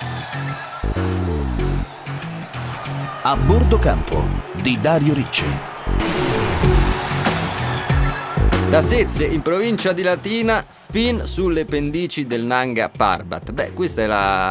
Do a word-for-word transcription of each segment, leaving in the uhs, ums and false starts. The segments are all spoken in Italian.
A bordo campo di Dario Ricci. Da Sezze, in provincia di Latina, fin sulle pendici del Nanga Parbat. Beh, questa è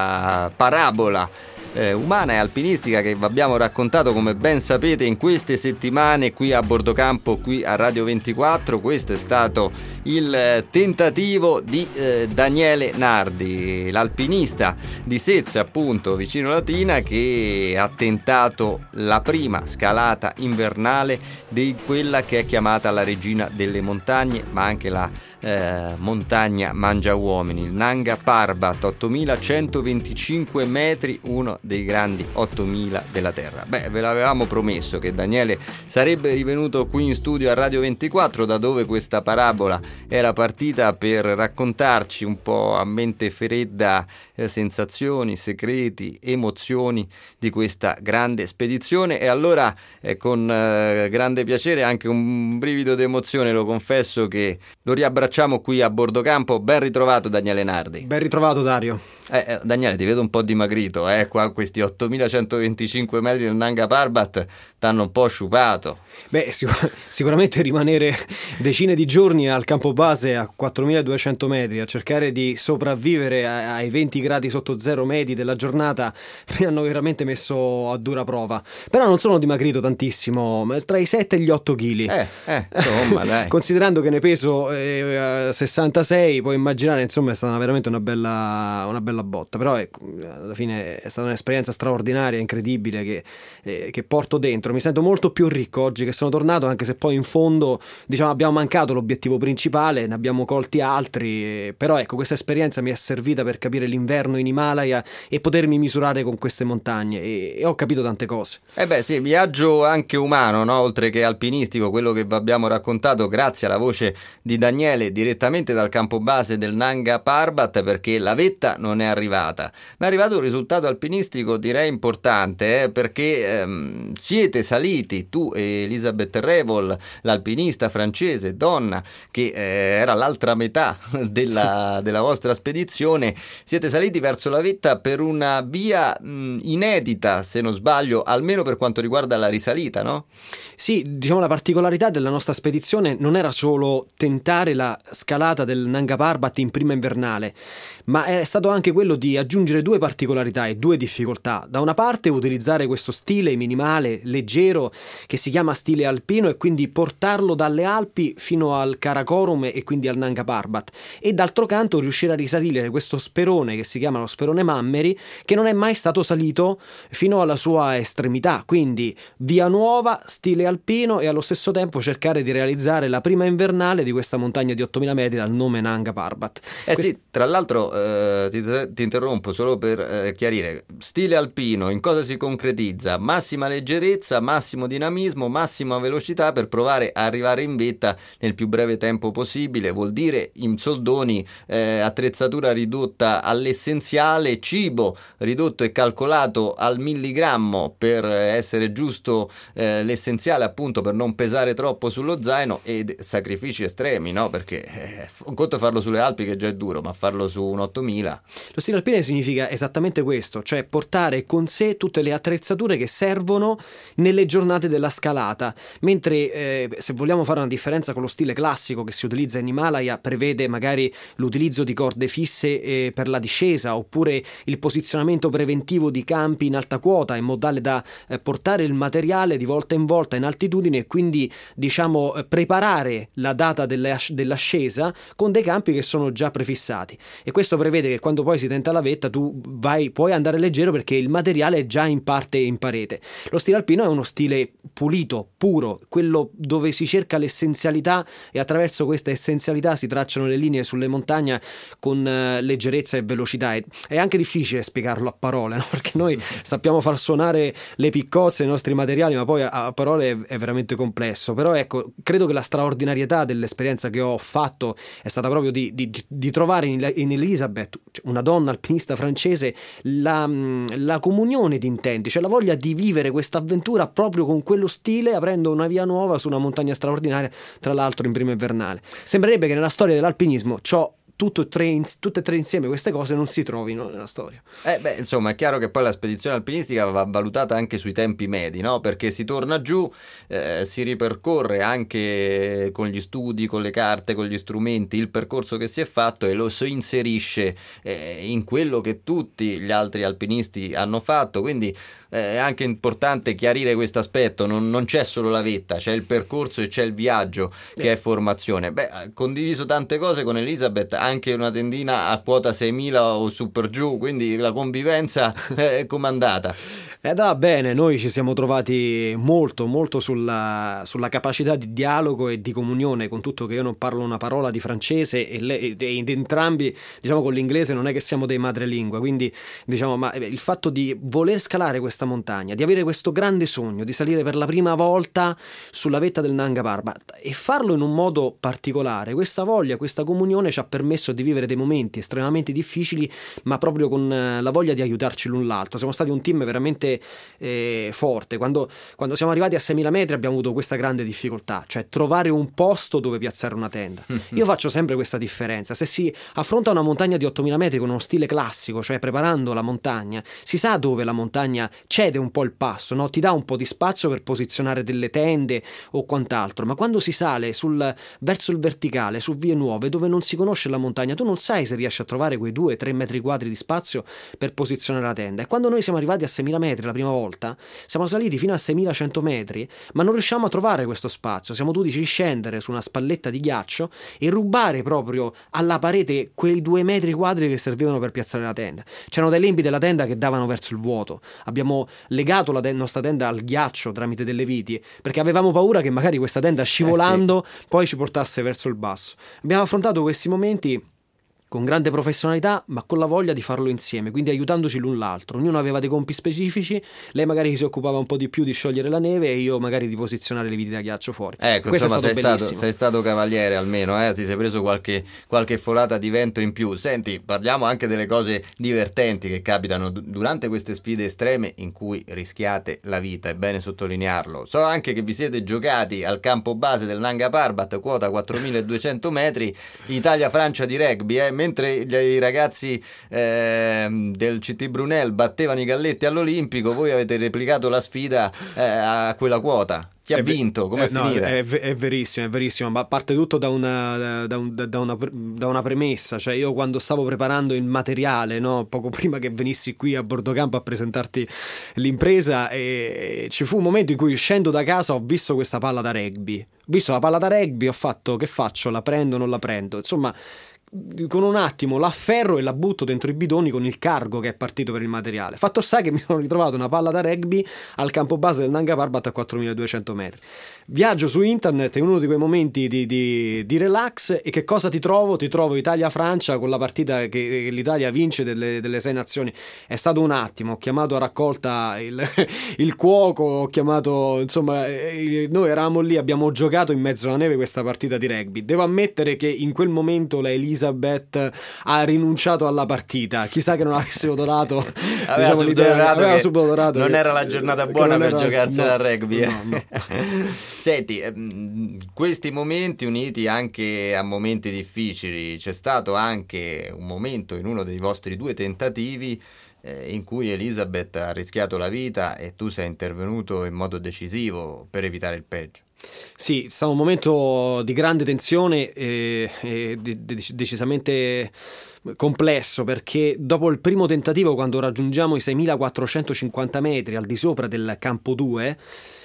la parabola eh, umana e alpinistica che vi abbiamo raccontato, come ben sapete, in queste settimane qui a bordo campo, qui a Radio ventiquattro. Questo è stato il tentativo di eh, Daniele Nardi, l'alpinista di Sezze, appunto, vicino Latina, che ha tentato la prima scalata invernale di quella che è chiamata la regina delle montagne, ma anche la Eh, montagna mangia uomini, il Nanga Parbat, ottomilacentoventicinque metri, uno dei grandi ottomila della Terra. Beh, ve l'avevamo promesso che Daniele sarebbe rivenuto qui in studio a Radio ventiquattro, da dove questa parabola era partita, per raccontarci un po' a mente fredda eh, sensazioni, segreti, emozioni di questa grande spedizione. E allora eh, con eh, grande piacere, anche un brivido d'emozione, lo confesso, che lo riabbracciamo qui a bordo campo. Ben ritrovato Daniele Nardi. Ben ritrovato Dario. Eh, eh, Daniele, ti vedo un po' dimagrito, eh, qua questi ottomilacentoventicinque metri del Nanga Parbat t'hanno un po' sciupato. Beh, sicur- sicuramente rimanere decine di giorni al campo base a quattromiladuecento metri a cercare di sopravvivere a- ai venti gradi sotto zero medi della giornata mi hanno veramente messo a dura prova. Però non sono dimagrito tantissimo, tra i sette e gli otto chili. Eh, eh, insomma, dai. Considerando che ne peso eh, sessantasei, puoi immaginare, insomma, è stata veramente una bella, una bella botta. Però ecco, alla fine è stata un'esperienza straordinaria, incredibile, che, eh, che porto dentro. Mi sento molto più ricco oggi che sono tornato, anche se poi in fondo, diciamo, abbiamo mancato l'obiettivo principale, ne abbiamo colti altri, eh, però ecco, questa esperienza mi è servita per capire l'inverno in Himalaya e potermi misurare con queste montagne, e, e ho capito tante cose. Eh beh sì, viaggio anche umano, no? Oltre che alpinistico, quello che vi abbiamo raccontato grazie alla voce di Daniele direttamente dal campo base del Nanga Parbat, perché la vetta non è arrivata, ma è arrivato un risultato alpinistico direi importante, eh, perché ehm, siete saliti, tu e Elisabeth Revol, l'alpinista francese, donna, che eh, era l'altra metà della, della vostra spedizione, siete saliti verso la vetta per una via mh, inedita, se non sbaglio, almeno per quanto riguarda la risalita, no? Sì, diciamo, la particolarità della nostra spedizione non era solo tentare la scalata del Nanga Parbat in prima invernale, ma è stato anche quello di aggiungere due particolarità e due difficoltà. Da una parte utilizzare questo stile minimale, leggero, che si chiama stile alpino, e quindi portarlo dalle Alpi fino al Karakorum e quindi al Nanga Parbat, e d'altro canto riuscire a risalire questo sperone che si chiama lo sperone Mammeri, che non è mai stato salito fino alla sua estremità, quindi via nuova, stile alpino, e allo stesso tempo cercare di realizzare la prima invernale di questa montagna di ottomila metri dal nome Nanga Parbat. Eh Quest- sì, tra l'altro eh, ti, ti interrompo solo per eh, chiarire, stile alpino in cosa si concretizza? Massima leggerezza, massimo dinamismo, massima velocità per provare a arrivare in vetta nel più breve tempo possibile. Vuol dire, in soldoni, eh, attrezzatura ridotta all'essenziale, cibo ridotto e calcolato al milligrammo per essere giusto eh, l'essenziale, appunto, per non pesare troppo sullo zaino, ed sacrifici estremi, no? Perché eh, un conto è farlo sulle Alpi, che già è duro, ma farlo su un ottomila. Lo stile alpino significa esattamente questo, cioè portare con sé tutte le attrezzature che servono nelle giornate della scalata, mentre eh, se vogliamo fare una differenza con lo stile classico che si utilizza in Himalaya, prevede magari l'utilizzo di corde fisse eh, per la discesa, oppure il posizionamento preventivo di campi in alta quota, in modo tale da eh, portare il materiale di volta in volta in altitudine, e quindi, diciamo, eh, preparare la data dell'as- dell'ascesa con dei campi che sono già prefissati. E questo prevede che quando poi si tenta la vetta tu vai, puoi andare leggero, perché il materiale è già in parte in parete. Lo stile alpino è uno stile pulito, puro, quello dove si cerca l'essenzialità, e attraverso questa essenzialità si tracciano le linee sulle montagne con uh, leggerezza e velocità. È, è anche difficile spiegarlo a parole, no? Perché noi sappiamo far suonare le piccozze, i nostri materiali, ma poi a, a parole è, è veramente complesso. Però ecco, credo che la straordinarietà dell'esperienza che ho fatto è stata proprio di, di, di trovare in, in Elisabeth, una donna alpinista francese, la, la comunione di intenti, cioè la voglia di vivere questa avventura proprio con quello stile, aprendo una via nuova su una montagna straordinaria, tra l'altro in prima invernale. Sembrerebbe che nella storia dell'alpinismo ciò tutto e tre, tutte e tre insieme queste cose non si trovino nella storia. Eh beh, insomma, è chiaro che poi la spedizione alpinistica va valutata anche sui tempi medi, no? Perché si torna giù, eh, si ripercorre anche con gli studi, con le carte, con gli strumenti il percorso che si è fatto e lo si inserisce eh, in quello che tutti gli altri alpinisti hanno fatto, quindi eh, è anche importante chiarire questo aspetto, non, non c'è solo la vetta, c'è il percorso e c'è il viaggio che è formazione. Beh, condiviso tante cose con Elisabeth, anche una tendina a quota seimila o su per giù, quindi la convivenza è comandata. Ed va bene, noi ci siamo trovati molto molto sulla, sulla capacità di dialogo e di comunione, con tutto che io non parlo una parola di francese e, le, e in entrambi, diciamo, con l'inglese non è che siamo dei madrelingua, quindi diciamo, ma il fatto di voler scalare questa montagna, di avere questo grande sogno di salire per la prima volta sulla vetta del Nanga Parbat e farlo in un modo particolare, questa voglia, questa comunione ci ha permesso di vivere dei momenti estremamente difficili, ma proprio con la voglia di aiutarci l'un l'altro. Siamo stati un team veramente Eh, forte. Quando, quando siamo arrivati a seimila metri abbiamo avuto questa grande difficoltà, cioè trovare un posto dove piazzare una tenda. Io faccio sempre questa differenza: se si affronta una montagna di ottomila metri con uno stile classico, cioè preparando la montagna, si sa dove la montagna cede un po' il passo, no? Ti dà un po' di spazio per posizionare delle tende o quant'altro, ma quando si sale sul, verso il verticale, su vie nuove dove non si conosce la montagna, tu non sai se riesci a trovare quei due tre metri quadri di spazio per posizionare la tenda. E quando noi siamo arrivati a seimila metri la prima volta, siamo saliti fino a seimilacento metri, ma non riusciamo a trovare questo spazio, siamo dovuti scendere su una spalletta di ghiaccio e rubare proprio alla parete quei due metri quadri che servivano per piazzare la tenda. C'erano dei lembi della tenda che davano verso il vuoto, abbiamo legato la te- nostra tenda al ghiaccio tramite delle viti perché avevamo paura che magari questa tenda scivolando eh sì. poi ci portasse verso il basso. Abbiamo affrontato questi momenti con grande professionalità, ma con la voglia di farlo insieme, quindi aiutandoci l'un l'altro. Ognuno aveva dei compiti specifici, lei magari si occupava un po' di più di sciogliere la neve e io magari di posizionare le viti da ghiaccio fuori. Ecco, questo insomma, è stato sei bellissimo. stato, sei stato cavaliere almeno, eh? Ti sei preso qualche, qualche folata di vento in più. Senti, parliamo anche delle cose divertenti che capitano d- durante queste sfide estreme in cui rischiate la vita, è bene sottolinearlo. So anche che vi siete giocati al campo base del Nanga Parbat, quota quattromiladuecento metri, Italia-Francia di rugby, eh? Mentre gli i ragazzi eh, del C T Brunel battevano i galletti all'Olimpico, voi avete replicato la sfida eh, a quella quota. Chi ha vinto? Come è eh, finita? No, è, è verissimo, è verissimo, ma parte tutto da una, da, un, da, una, da una premessa. Cioè, io quando stavo preparando il materiale, no, poco prima che venissi qui a Bordocampo a presentarti l'impresa, e, e ci fu un momento in cui, uscendo da casa, ho visto questa palla da rugby. Ho visto la palla da rugby, ho fatto: che faccio? La prendo o non la prendo? Insomma, con un attimo l'afferro e la butto dentro i bidoni con il cargo che è partito per il materiale. Fatto sta che mi sono ritrovato una palla da rugby al campo base del Nanga Parbat a quattromiladuecento metri. Viaggio su internet, è uno di quei momenti di, di, di relax, e che cosa ti trovo? Ti trovo Italia-Francia con la partita che, che l'Italia vince delle, delle sei nazioni. È stato un attimo, ho chiamato a raccolta il, il cuoco, ho chiamato, insomma, noi eravamo lì, abbiamo giocato in mezzo alla neve questa partita di rugby. Devo ammettere che in quel momento la Elisabeth ha rinunciato alla partita, chissà che non avesse odorato aveva diciamo, l'idea, aveva subodorato non che, era la giornata buona per era, giocarsela no, al rugby, no, no. Senti, questi momenti uniti anche a momenti difficili, c'è stato anche un momento in uno dei vostri due tentativi eh, in cui Elisabeth ha rischiato la vita e tu sei intervenuto in modo decisivo per evitare il peggio. Sì, è stato un momento di grande tensione e, e de- de- decisamente complesso, perché dopo il primo tentativo, quando raggiungiamo i seimilaquattrocentocinquanta metri al di sopra del campo due,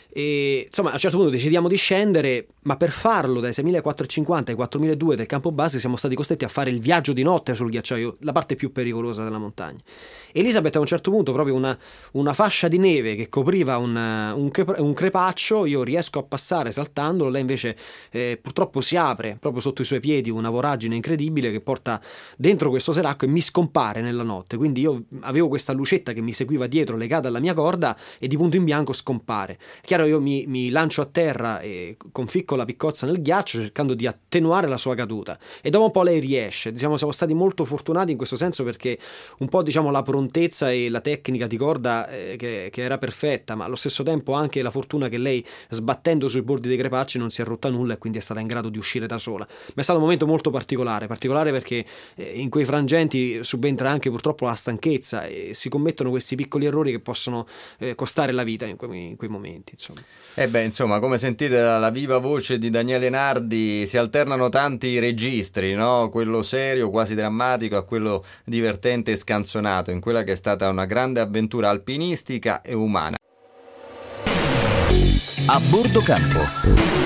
e insomma a un certo punto decidiamo di scendere, ma per farlo dai seimilaquattrocentocinquanta ai quattromiladuecento del campo base siamo stati costretti a fare il viaggio di notte sul ghiacciaio, la parte più pericolosa della montagna. Elisabeth a un certo punto, proprio una, una fascia di neve che copriva un, un, un crepaccio, io riesco a passare saltandolo, lei invece eh, purtroppo si apre proprio sotto i suoi piedi una voragine incredibile che porta dentro questo seracco e mi scompare nella notte. Quindi io avevo questa lucetta che mi seguiva dietro legata alla mia corda e di punto in bianco scompare. Chiaro chiaro io mi, mi lancio a terra e conficco la piccozza nel ghiaccio cercando di attenuare la sua caduta, e dopo un po' lei riesce. Diciamo, siamo stati molto fortunati in questo senso, perché un po' diciamo la prontezza e la tecnica di corda eh, che, che era perfetta, ma allo stesso tempo anche la fortuna che lei, sbattendo sui bordi dei crepacci, non si è rotta nulla e quindi è stata in grado di uscire da sola. Ma è stato un momento molto particolare, particolare perché eh, in quei frangenti subentra anche purtroppo la stanchezza e si commettono questi piccoli errori che possono eh, costare la vita in quei, in quei momenti, insomma. E beh, insomma, come sentite dalla viva voce di Daniele Nardi, si alternano tanti registri, no? Quello serio, quasi drammatico, a quello divertente e scanzonato, in quella che è stata una grande avventura alpinistica e umana. A bordo campo.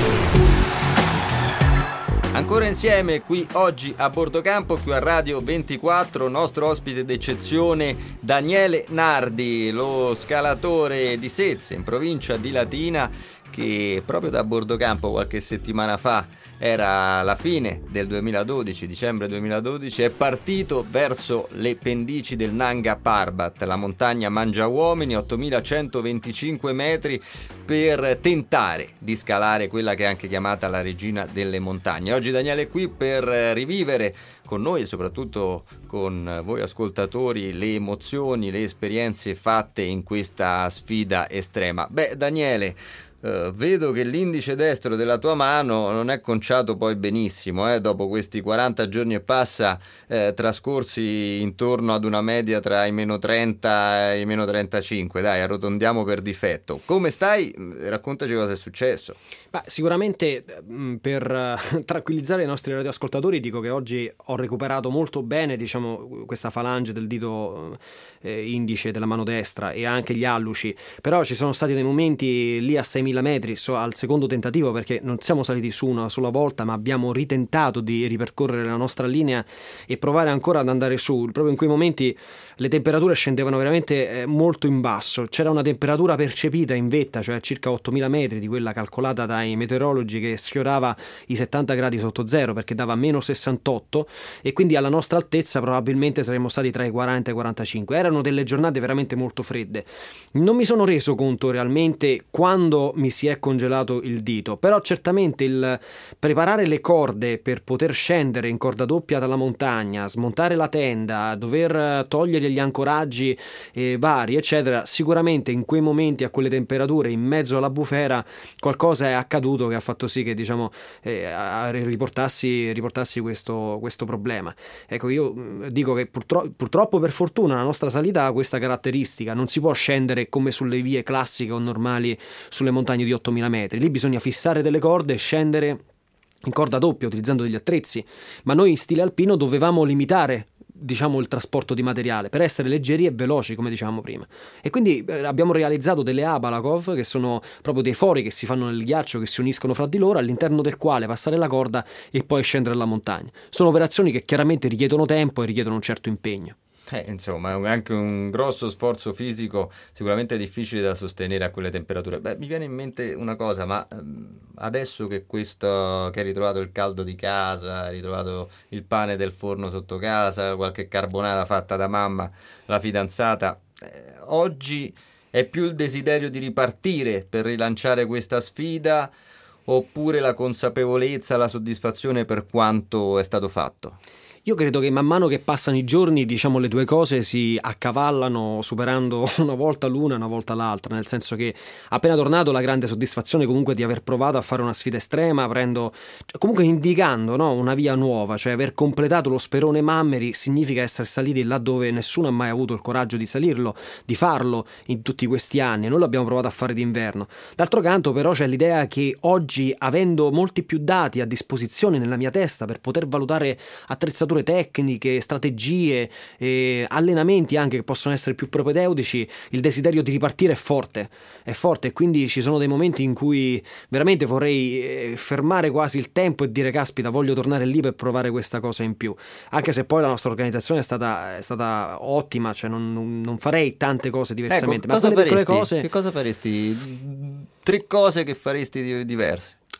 Ancora insieme qui oggi a bordo campo, qui a Radio ventiquattro, nostro ospite d'eccezione Daniele Nardi, lo scalatore di Sezze in provincia di Latina, che proprio da bordo campo qualche settimana fa, era la fine del duemiladodici, dicembre duemiladodici, è partito verso le pendici del Nanga Parbat, la montagna mangiauomini, ottomilacentoventicinque metri, per tentare di scalare quella che è anche chiamata la regina delle montagne. Oggi Daniele è qui per rivivere con noi e soprattutto con voi ascoltatori le emozioni, le esperienze fatte in questa sfida estrema. Beh, Daniele, Uh, vedo che l'indice destro della tua mano non è conciato poi benissimo, eh, dopo questi quaranta giorni e passa eh, trascorsi intorno ad una media tra i meno trenta e i meno trentacinque. Dai, arrotondiamo per difetto. Come stai? Raccontaci cosa è successo. Beh, sicuramente mh, per uh, tranquillizzare i nostri radioascoltatori dico che oggi ho recuperato molto bene, diciamo, questa falange del dito eh, indice della mano destra e anche gli alluci, però ci sono stati dei momenti lì a seimila metri so, al secondo tentativo, perché non siamo saliti su una sola volta, ma abbiamo ritentato di ripercorrere la nostra linea e provare ancora ad andare su. Proprio in quei momenti le temperature scendevano veramente eh, molto in basso, c'era una temperatura percepita in vetta, cioè circa ottomila metri, di quella calcolata dai meteorologi, che sfiorava i settanta gradi sotto zero, perché dava meno sessantotto, e quindi alla nostra altezza probabilmente saremmo stati tra i quaranta e i quarantacinque. Erano delle giornate veramente molto fredde. Non mi sono reso conto realmente quando mi si è congelato il dito, però certamente il preparare le corde per poter scendere in corda doppia dalla montagna, smontare la tenda, dover togliere gli ancoraggi eh, vari eccetera, sicuramente in quei momenti, a quelle temperature, in mezzo alla bufera, qualcosa è accaduto che ha fatto sì che diciamo eh, riportassi, riportassi questo, questo problema. Ecco, io dico che purtro- purtroppo per fortuna la nostra salita ha questa caratteristica: non si può scendere come sulle vie classiche o normali sulle montagne di ottomila metri, lì bisogna fissare delle corde e scendere in corda doppia utilizzando degli attrezzi, ma noi in stile alpino dovevamo limitare diciamo il trasporto di materiale per essere leggeri e veloci, come dicevamo prima, e quindi eh, abbiamo realizzato delle Abalakov, che sono proprio dei fori che si fanno nel ghiaccio, che si uniscono fra di loro, all'interno del quale passare la corda e poi scendere la montagna. Sono operazioni che chiaramente richiedono tempo e richiedono un certo impegno. Eh, insomma, è anche un grosso sforzo fisico, sicuramente difficile da sostenere a quelle temperature. Beh, mi viene in mente una cosa, ma ehm, adesso che questo, che hai ritrovato il caldo di casa, hai ritrovato il pane del forno sotto casa, qualche carbonara fatta da mamma, la fidanzata, eh, oggi è più il desiderio di ripartire per rilanciare questa sfida, oppure la consapevolezza, la soddisfazione per quanto è stato fatto? Io credo che man mano che passano i giorni, diciamo, le due cose si accavallano, superando una volta l'una e una volta l'altra, nel senso che appena tornato la grande soddisfazione comunque di aver provato a fare una sfida estrema, aprendo, cioè, comunque indicando, no, una via nuova, cioè aver completato lo Sperone Mammeri significa essere saliti là dove nessuno ha mai avuto il coraggio di salirlo, di farlo in tutti questi anni. Noi l'abbiamo provato a fare d'inverno. D'altro canto però c'è l'idea che oggi, avendo molti più dati a disposizione nella mia testa per poter valutare attrezzature tecniche, strategie, eh, allenamenti anche che possono essere più propedeutici, il desiderio di ripartire è forte, è forte, e quindi ci sono dei momenti in cui veramente vorrei eh, fermare quasi il tempo e dire caspita, voglio tornare lì per provare questa cosa in più, anche se poi la nostra organizzazione è stata, è stata ottima, cioè non, non farei tante cose diversamente. Ecco, ma quelle piccole faresti? cose... Che cosa faresti? Tre cose che faresti diverse?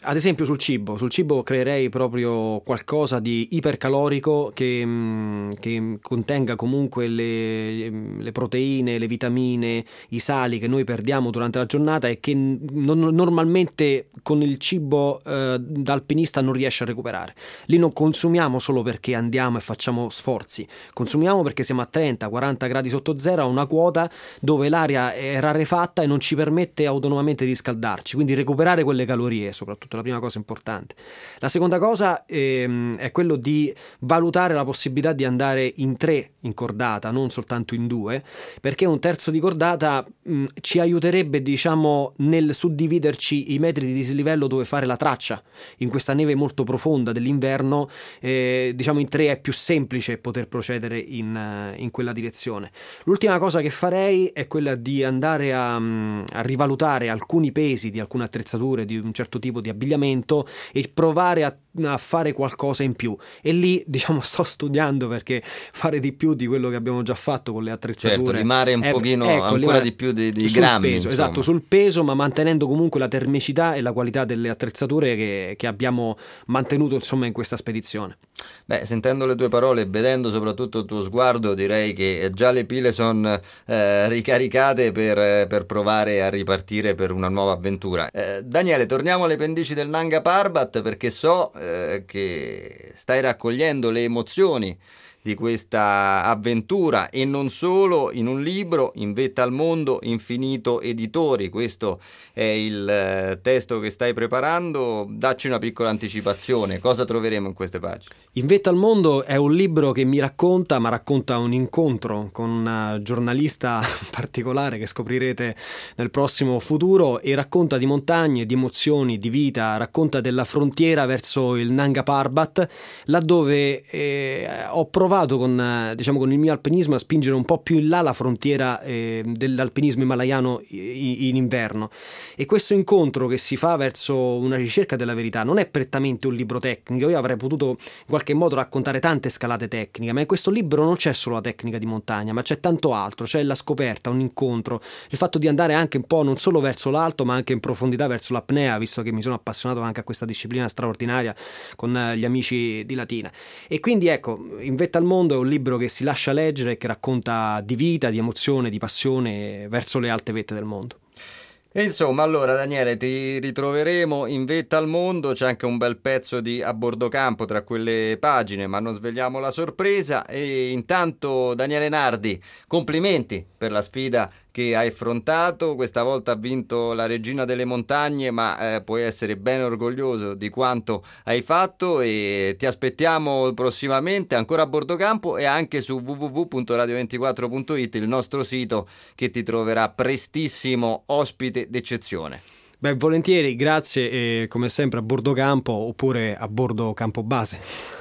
Ad esempio sul cibo, sul cibo creerei proprio qualcosa di ipercalorico che, mh, che contenga comunque le, le proteine, le vitamine, i sali che noi perdiamo durante la giornata e che non, normalmente con il cibo eh, da alpinista non riesce a recuperare. Lì non consumiamo solo perché andiamo e facciamo sforzi, consumiamo perché siamo a trenta quaranta gradi sotto zero, a una quota dove l'aria è rarefatta e non ci permette autonomamente di riscaldarci, quindi recuperare quelle calorie soprattutto la prima cosa importante. La seconda cosa ehm, è quello di valutare la possibilità di andare in tre in cordata, non soltanto in due, perché un terzo di cordata mh, ci aiuterebbe, diciamo, nel suddividerci i metri di dislivello dove fare la traccia. In questa neve molto profonda dell'inverno, eh, diciamo in tre è più semplice poter procedere in, in quella direzione. L'ultima cosa che farei è quella di andare a, a rivalutare alcuni pesi di alcune attrezzature di un certo tipo di abbigliamento e provare a, a fare qualcosa in più, e lì diciamo sto studiando, perché fare di più di quello che abbiamo già fatto con le attrezzature, certo, rimare un è, pochino ecco, ancora rimare di più di, di sul grammi peso, esatto, sul peso, ma mantenendo comunque la termicità e la qualità delle attrezzature che, che abbiamo mantenuto insomma in questa spedizione. Beh, sentendo le tue parole e vedendo soprattutto il tuo sguardo, direi che già le pile sono eh, ricaricate per, per provare a ripartire per una nuova avventura. Eh, Daniele, torniamo alle pendici del Nanga Parbat, perché so eh, che stai raccogliendo le emozioni di questa avventura, e non solo, in un libro, In vetta al mondo, Infinito Editori. Questo è il eh, testo che stai preparando. Dacci una piccola anticipazione, cosa troveremo in queste pagine? In vetta al mondo è un libro che mi racconta, ma racconta un incontro con una giornalista particolare che scoprirete nel prossimo futuro, e racconta di montagne, di emozioni, di vita, racconta della frontiera verso il Nanga Parbat, laddove eh, ho provato con, diciamo, con il mio alpinismo a spingere un po' più in là la frontiera eh, dell'alpinismo himalayano in, in inverno. E questo incontro che si fa verso una ricerca della verità non è prettamente un libro tecnico. Io avrei potuto in qualche modo raccontare tante scalate tecniche, ma in questo libro non c'è solo la tecnica di montagna, ma c'è tanto altro. C'è la scoperta, un incontro, il fatto di andare anche un po' non solo verso l'alto ma anche in profondità verso l'apnea, visto che mi sono appassionato anche a questa disciplina straordinaria con gli amici di Latina. E quindi ecco, In vetta al mondo è un libro che si lascia leggere e che racconta di vita, di emozione, di passione verso le alte vette del mondo. E insomma, allora Daniele, ti ritroveremo in vetta al mondo. C'è anche un bel pezzo di A Bordo Campo tra quelle pagine, ma non svegliamo la sorpresa. E intanto, Daniele Nardi, complimenti per la sfida che hai affrontato. Questa volta ha vinto la regina delle montagne, ma eh, puoi essere ben orgoglioso di quanto hai fatto, e ti aspettiamo prossimamente ancora a Bordo Campo e anche su w w w punto radio ventiquattro punto it, il nostro sito che ti troverà prestissimo ospite d'eccezione. Beh, volentieri, grazie, e come sempre a Bordo Campo oppure a Bordo Campo Base.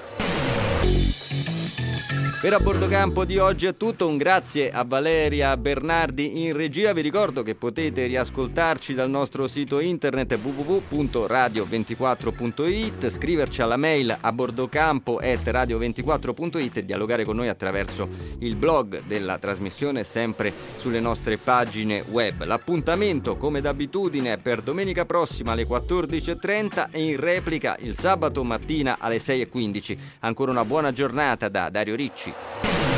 Per A Bordo Campo di oggi è tutto, un grazie a Valeria Bernardi in regia. Vi ricordo che potete riascoltarci dal nostro sito internet w w w punto radio ventiquattro punto it, scriverci alla mail a bordocampo chiocciola radio ventiquattro punto it e dialogare con noi attraverso il blog della trasmissione, sempre sulle nostre pagine web. L'appuntamento, come d'abitudine, è per domenica prossima alle quattordici e trenta e in replica il sabato mattina alle sei e quindici. Ancora una buona giornata da Dario Ricci.